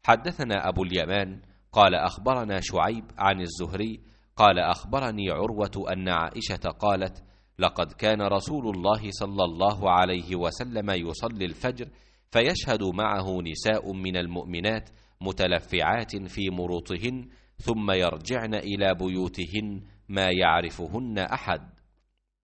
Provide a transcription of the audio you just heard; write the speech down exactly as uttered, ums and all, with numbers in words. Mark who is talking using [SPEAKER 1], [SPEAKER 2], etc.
[SPEAKER 1] حدثنا أبو اليمان قال أخبرنا شعيب عن الزهري قال أخبرني عروة أن عائشة قالت لقد كان رسول الله صلى الله عليه وسلم يصلي الفجر فيشهد معه نساء من المؤمنات متلفعات في مروطهن ثم يرجعن إلى بيوتهن ما يعرفهن أحد.